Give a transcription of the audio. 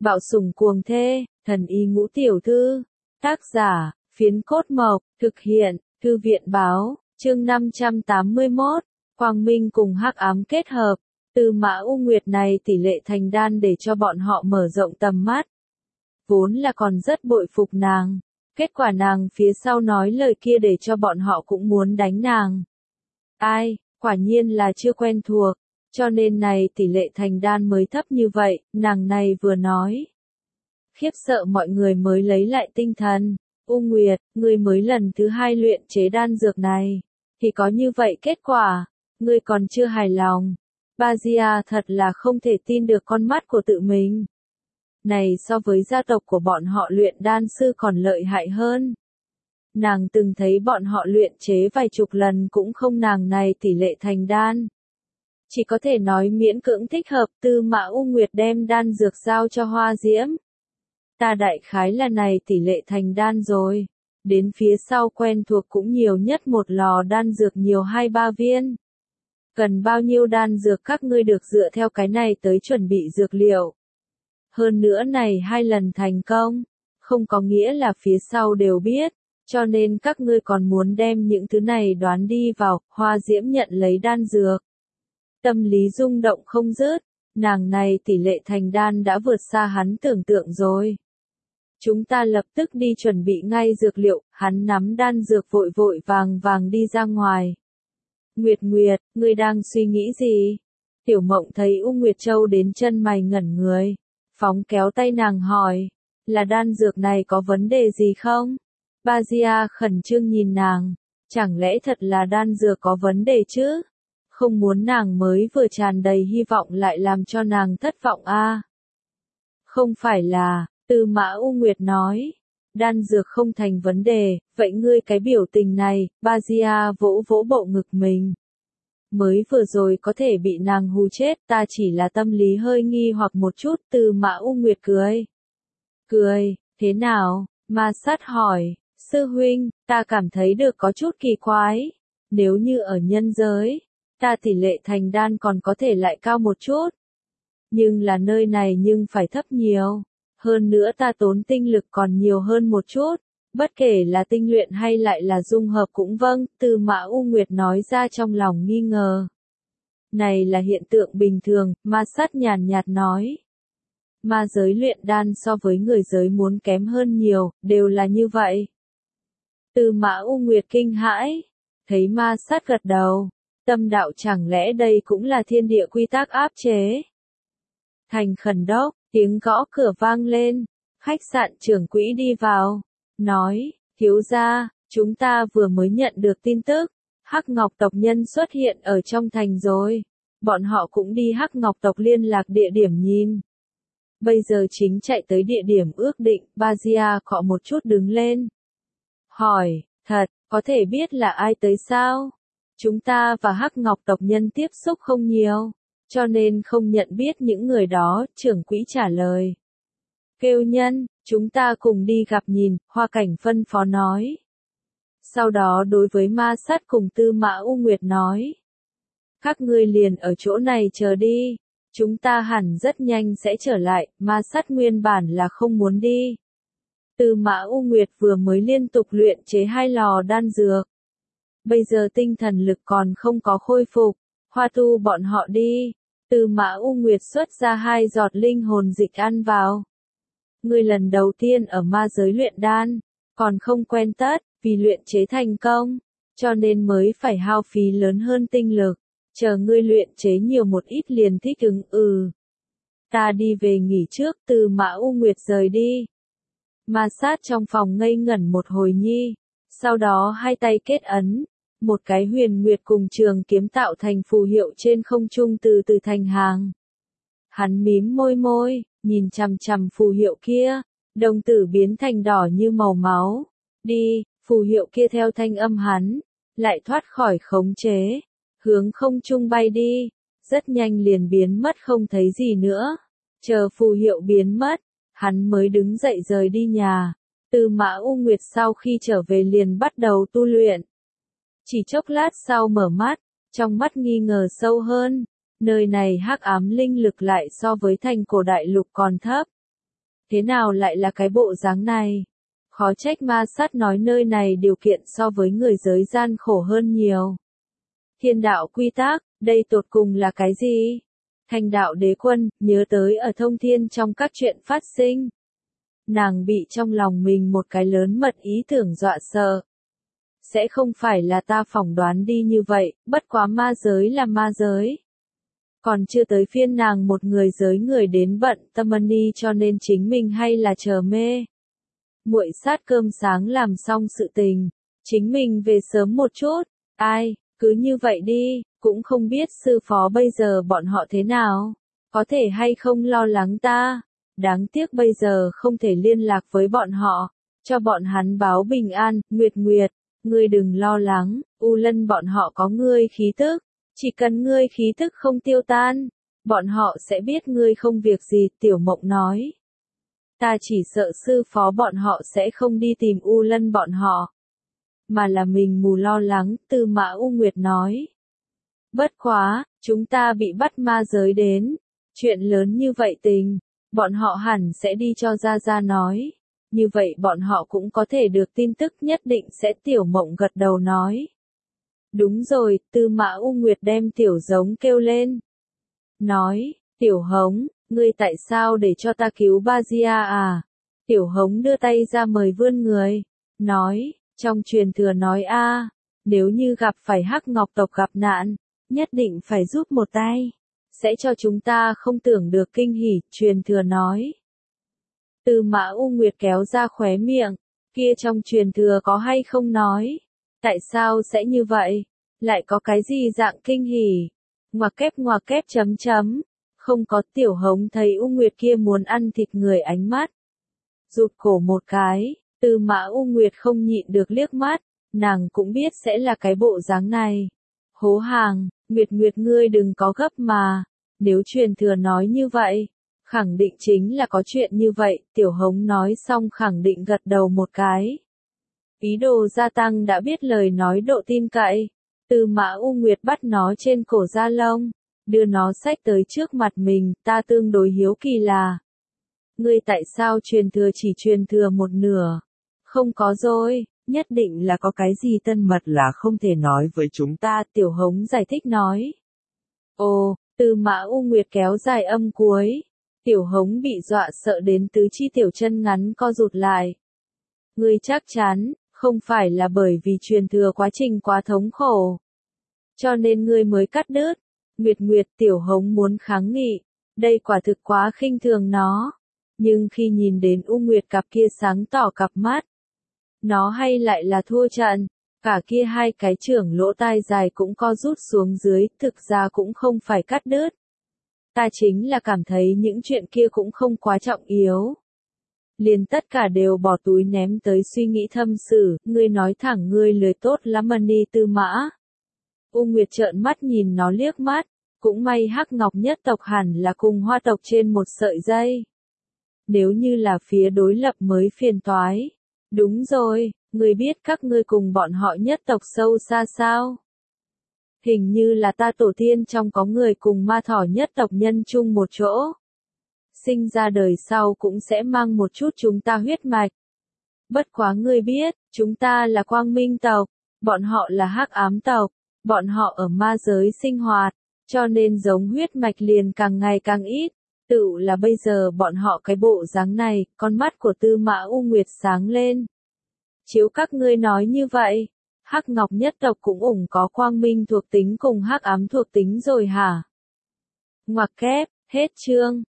Bạo sủng cuồng thê, thần y ngũ tiểu thư. Tác giả, Phiến Cốt Mộc, thực hiện, Thư viện báo, chương 581, Quang Minh cùng hắc ám kết hợp. Tư Mã U Nguyệt này tỷ lệ thành đan để cho bọn họ mở rộng tầm mắt. Vốn là còn rất bội phục nàng. Kết quả nàng phía sau nói lời kia để cho bọn họ cũng muốn đánh nàng. Ai, quả nhiên là chưa quen thuộc. Cho nên này tỷ lệ thành đan mới thấp như vậy, nàng này vừa nói. Khiếp sợ mọi người mới lấy lại tinh thần. U Nguyệt, ngươi mới lần thứ 2 luyện chế đan dược này. Thì có như vậy kết quả, ngươi còn chưa hài lòng. Bajia thật là không thể tin được con mắt của tự mình. Này so với gia tộc của bọn họ luyện đan sư còn lợi hại hơn. Nàng từng thấy bọn họ luyện chế vài chục lần cũng không nàng này tỷ lệ thành đan. Chỉ có thể nói miễn cưỡng thích hợp. Tư Mã U Nguyệt đem đan dược giao cho Hoa Diễm. Ta đại khái là này tỷ lệ thành đan rồi. Đến phía sau quen thuộc cũng nhiều nhất một lò đan dược nhiều 2-3 viên. Cần bao nhiêu đan dược các ngươi được dựa theo cái này tới chuẩn bị dược liệu. Hơn nữa này 2 lần thành công, không có nghĩa là phía sau đều biết, cho nên các ngươi còn muốn đem những thứ này đoán đi vào. Hoa Diễm nhận lấy đan dược. Tâm lý rung động không dứt, nàng này tỷ lệ thành đan đã vượt xa hắn tưởng tượng rồi. Chúng ta lập tức đi chuẩn bị ngay dược liệu. Hắn nắm đan dược vội vội vàng đi ra ngoài. Nguyệt Nguyệt, ngươi đang suy nghĩ gì? Tiểu Mộng thấy U Nguyệt Châu đến chân mày ngẩn người. Phóng kéo tay nàng hỏi, là đan dược này có vấn đề gì không? Bajia khẩn trương nhìn nàng, chẳng lẽ thật là đan dược có vấn đề chứ? Không muốn nàng mới vừa tràn đầy hy vọng lại làm cho nàng thất vọng a. Không phải là, Tư Mã U Nguyệt nói, đan dược không thành vấn đề, vậy ngươi cái biểu tình này. Bajia vỗ vỗ bộ ngực mình. Mới vừa rồi có thể bị nàng hù chết, ta chỉ là tâm lý hơi nghi hoặc một chút. Tư Mã U Nguyệt cười. Cười, thế nào? Ma Sát hỏi, sư huynh, ta cảm thấy được có chút kỳ quái. Nếu như ở nhân giới, ta tỷ lệ thành đan còn có thể lại cao một chút. Nhưng là nơi này nhưng phải thấp nhiều. Hơn nữa ta tốn tinh lực còn nhiều hơn một chút. Bất kể là tinh luyện hay lại là dung hợp cũng vâng. Tư Mã U Nguyệt nói ra trong lòng nghi ngờ. Này là hiện tượng bình thường. Ma Sát nhàn nhạt nói. Ma giới luyện đan so với người giới muốn kém hơn nhiều, đều là như vậy. Tư Mã U Nguyệt kinh hãi. Thấy Ma Sát gật đầu. Tâm đạo chẳng lẽ đây cũng là thiên địa quy tắc áp chế. Thành Khẩn Đốc, tiếng gõ cửa vang lên. Khách sạn trưởng quỹ đi vào. Nói, thiếu gia, chúng ta vừa mới nhận được tin tức. Hắc Ngọc tộc nhân xuất hiện ở trong thành rồi. Bọn họ cũng đi Hắc Ngọc tộc liên lạc địa điểm nhìn. Bây giờ chính chạy tới địa điểm ước định. Bajia cọ một chút đứng lên. Hỏi, thật, có thể biết là ai tới sao? Chúng ta và Hắc Ngọc tộc nhân tiếp xúc không nhiều, cho nên không nhận biết những người đó. Trưởng quỹ trả lời. Kêu nhân, chúng ta cùng đi gặp nhìn. Hoa Cảnh phân phó nói. Sau đó đối với Ma Sát cùng Tư Mã U Nguyệt nói. Các ngươi liền ở chỗ này chờ đi. Chúng ta hẳn rất nhanh sẽ trở lại. Ma Sát nguyên bản là không muốn đi. Tư Mã U Nguyệt vừa mới liên tục luyện chế 2 lò đan dược. Bây giờ tinh thần lực còn không có khôi phục. Hoa tu bọn họ đi. Tư Mã U Nguyệt xuất ra 2 giọt linh hồn dịch ăn vào. Ngươi lần đầu tiên ở ma giới luyện đan, còn không quen tất, vì luyện chế thành công, cho nên mới phải hao phí lớn hơn tinh lực. Chờ ngươi luyện chế nhiều một ít liền thích ứng. Ta đi về nghỉ trước. Tư Mã U Nguyệt rời đi. Ma Sát trong phòng ngây ngẩn một hồi nhi. Sau đó 2 tay kết ấn. Một cái huyền nguyệt cùng trường kiếm tạo thành phù hiệu trên không trung từ từ thành hàng. Hắn mím môi, nhìn chằm chằm phù hiệu kia. Đồng tử biến thành đỏ như màu máu. Đi, phù hiệu kia theo thanh âm hắn. Lại thoát khỏi khống chế. Hướng không trung bay đi. Rất nhanh liền biến mất không thấy gì nữa. Chờ phù hiệu biến mất. Hắn mới đứng dậy rời đi nhà. Tư Mã U Nguyệt sau khi trở về liền bắt đầu tu luyện. Chỉ chốc lát sau mở mắt, trong mắt nghi ngờ sâu hơn. Nơi này hắc ám linh lực lại so với thành cổ đại lục còn thấp. Thế nào lại là cái bộ dáng này? Khó trách ma sát nói nơi này điều kiện so với người giới gian khổ hơn nhiều. Thiên đạo quy tắc, đây tột cùng là cái gì? Thành đạo đế quân, nhớ tới ở thông thiên trong các chuyện phát sinh. Nàng bị trong lòng mình một cái lớn mật ý tưởng dọa sợ. Sẽ không phải là ta phỏng đoán đi như vậy, bất quá ma giới là ma giới. Còn chưa tới phiên nàng một người giới người đến bận tâm ni cho nên chính mình hay là chờ mê. Muội sát cơm sáng làm xong sự tình, chính mình về sớm một chút, ai, cứ như vậy đi, cũng không biết sư phó bây giờ bọn họ thế nào, có thể hay không lo lắng ta, đáng tiếc bây giờ không thể liên lạc với bọn họ, cho bọn hắn báo bình an, Nguyệt Nguyệt, ngươi đừng lo lắng, U Lân bọn họ có ngươi khí tức, chỉ cần ngươi khí tức không tiêu tan, bọn họ sẽ biết ngươi không việc gì, Tiểu Mộng nói. Ta chỉ sợ sư phó bọn họ sẽ không đi tìm U Lân bọn họ, mà là mình mù lo lắng, Tư Mã U Nguyệt nói. Bất quá, chúng ta bị bắt ma giới đến, chuyện lớn như vậy tình, bọn họ hẳn sẽ đi cho Gia Gia nói, như vậy bọn họ cũng có thể được tin tức nhất định sẽ. Tiểu Mộng gật đầu nói. Đúng rồi, Tư Mã U Nguyệt đem Tiểu Giống kêu lên. Nói, Tiểu Hống, ngươi tại sao để cho ta cứu Ba Gia à? Tiểu Hống đưa tay ra mời vươn người, nói, trong truyền thừa nói a, nếu như gặp phải Hắc Ngọc tộc gặp nạn, nhất định phải giúp một tay, sẽ cho chúng ta không tưởng được kinh hỉ, truyền thừa nói. Tư Mã U Nguyệt kéo ra khóe miệng, kia trong truyền thừa có hay không nói, tại sao sẽ như vậy, lại có cái gì dạng kinh hỉ, ngoặc kép chấm chấm. Không có. Tiểu Hống thấy U Nguyệt kia muốn ăn thịt người ánh mắt. Rụt cổ một cái, Tư Mã U Nguyệt không nhịn được liếc mắt, nàng cũng biết sẽ là cái bộ dáng này. Hố hàng, Nguyệt ngươi đừng có gấp mà, nếu truyền thừa nói như vậy, khẳng định chính là có chuyện như vậy, Tiểu Hống nói xong khẳng định gật đầu một cái. Ý đồ gia tăng đã biết lời nói độ tin cậy, Tư Mã U Nguyệt bắt nó trên cổ da lông, đưa nó xách tới trước mặt mình, ta tương đối hiếu kỳ là. Ngươi tại sao truyền thừa chỉ truyền thừa một nửa? Không có rồi, nhất định là có cái gì tân mật là không thể nói với chúng ta, Tiểu Hống giải thích nói. Ồ, Tư Mã U Nguyệt kéo dài âm cuối. Tiểu Hống bị dọa sợ đến tứ chi tiểu chân ngắn co rụt lại. Ngươi chắc chắn, không phải là bởi vì truyền thừa quá trình quá thống khổ, cho nên ngươi mới cắt đứt. Nguyệt, Tiểu Hống muốn kháng nghị, đây quả thực quá khinh thường nó. Nhưng khi nhìn đến U Nguyệt cặp kia sáng tỏ cặp mắt, nó hay lại là thua trận, cả kia hai cái trưởng lỗ tai dài cũng co rút xuống dưới, thực ra cũng không phải cắt đứt. Ta chính là cảm thấy những chuyện kia cũng không quá trọng yếu. Liền tất cả đều bỏ túi ném tới suy nghĩ thâm sử, ngươi nói thẳng ngươi lười tốt lắm ni Tư Mã. U Nguyệt trợn mắt nhìn nó liếc mắt, cũng may Hắc Ngọc nhất tộc hẳn là cùng Hoa tộc trên một sợi dây. Nếu như là phía đối lập mới phiền toái. Đúng rồi, ngươi biết các ngươi cùng bọn họ nhất tộc sâu xa sao? Hình như là ta tổ tiên trong có người cùng ma thỏ nhất tộc nhân chung một chỗ. Sinh ra đời sau cũng sẽ mang một chút chúng ta huyết mạch. Bất quá ngươi biết, chúng ta là Quang Minh tộc, bọn họ là Hắc Ám tộc, bọn họ ở ma giới sinh hoạt, cho nên giống huyết mạch liền càng ngày càng ít. Tự là bây giờ bọn họ cái bộ dáng này, con mắt của Tư Mã U Nguyệt sáng lên. Chiếu các ngươi nói như vậy, Hắc Ngọc nhất tộc cũng có quang minh thuộc tính cùng hắc ám thuộc tính rồi hả? Ngoặc kép, hết chương.